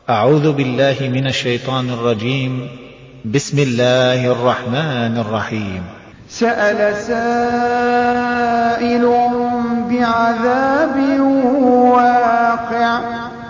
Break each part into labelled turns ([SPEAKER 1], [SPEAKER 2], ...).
[SPEAKER 1] أعوذ بالله من الشيطان الرجيم. بسم الله الرحمن الرحيم.
[SPEAKER 2] سأل سائل بعذاب واقع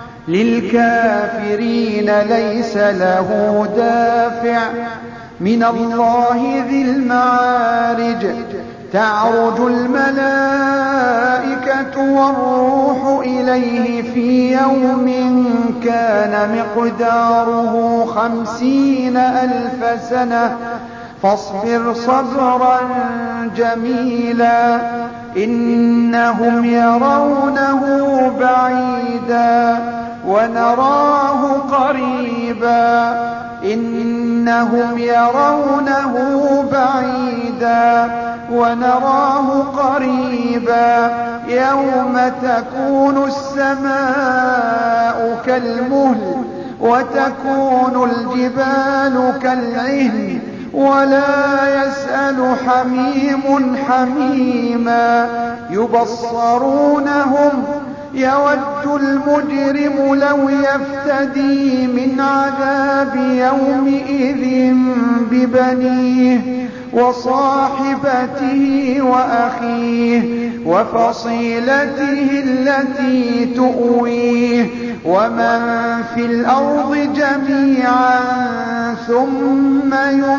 [SPEAKER 2] للكافرين ليس له دافع من الله ذي المعارج تعرج الملائكة والروح إليه في يوم كان مقداره 50,000 سنة فاصبر صبرا جميلا إنهم يرونه بعيدا ونراه قريبا إنهم يرونه بعيدا ونراه قريبا يوم تكون السماء كالمهل وتكون الجبال كالعهن ولا يسأل حميم حميما يبصرونهم يود المجرم لو يفتدي من عذاب يومئذ ببنيه وصاحبته وأخيه وفصيلته التي تؤويه ومن في الأرض جميعا ثم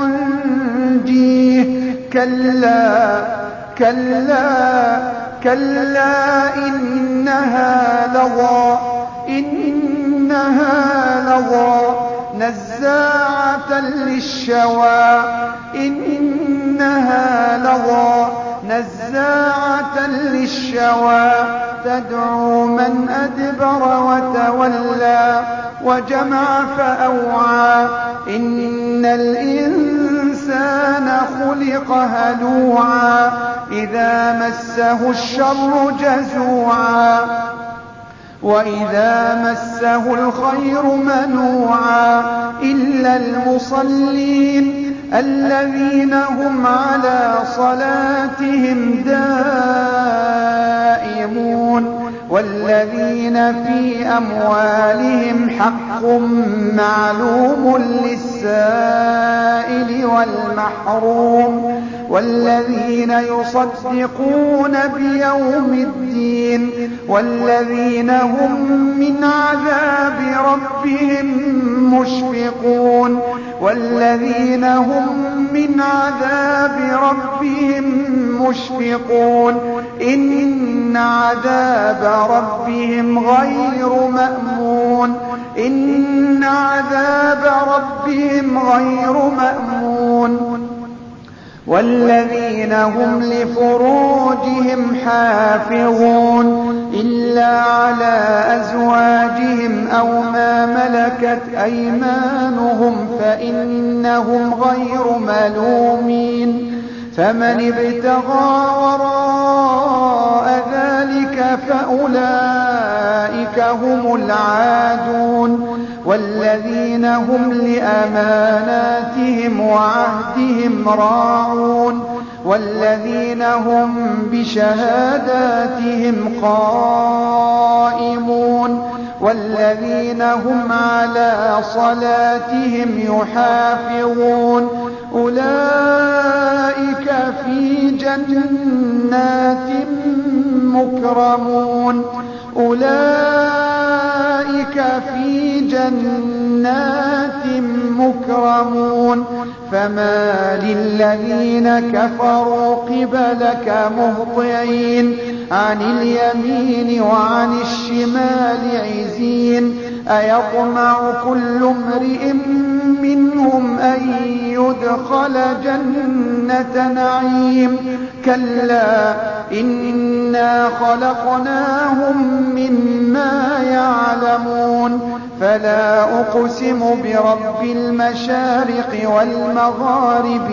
[SPEAKER 2] ينجيه كلا كلا كلا إنها لظى نزاعة للشوى إنها لظى نزاعة للشوى تدعو من أدبر وتولى وجمع فأوعى إن الإنسان خلق هلوعا إذا مسه الشر جزوعا وإذا مسه الخير منوعا إلا المصلين الذين هم على صلاتهم دائمون والذين في أموالهم حق معلوم للسائل والمحروم والذين يصدقون بيوم الدين والذين هم من عذاب ربهم مشفقون والذين هم من عذاب ربهم مشفقون إن عذاب ربهم غير مأمون إن عذاب ربهم غير مأمون والذين هم لفروجهم حافظون إلا على أزواجهم أو ما ملكت أيمانهم فإنهم غير ملومين فمن ابتغى وراء ذلك فأولئك هم العادون والذين هم لأماناتهم وعهدهم راعون والذين هم بشهاداتهم قائمون والذين هم على صلاتهم يحافظون أولئك في جنات مكرمون أولئك في جنات مكرمون فما للذين كفروا قبلك مهطعين عن اليمين وعن الشمال عزين أيطمع كل امرئ منهم أن يدخل جنة نعيم كلا إنا خلقناهم مما يعلمون فلا أقسم برب المشارق والمغارب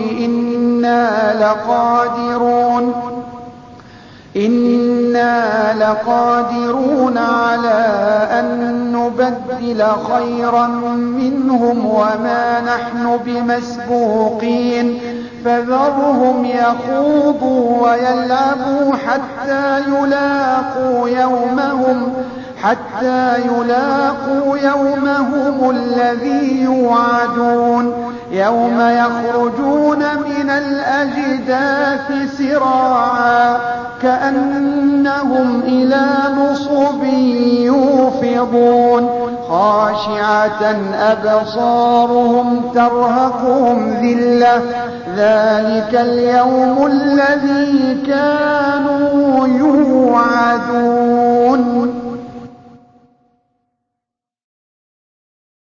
[SPEAKER 2] إنا لقادرون على أن نبدل خيرا منهم وما نحن بمسبوقين فذرهم يخوضوا ويلعبوا حتى يلاقوا يومهم حتى يلاقوا يومهم الذي يوعدون يوم يخرجون من الأجداث سراعا كأنهم إلى نصب يوفضون خاشعة أبصارهم ترهقهم ذلة ذلك اليوم الذي كانوا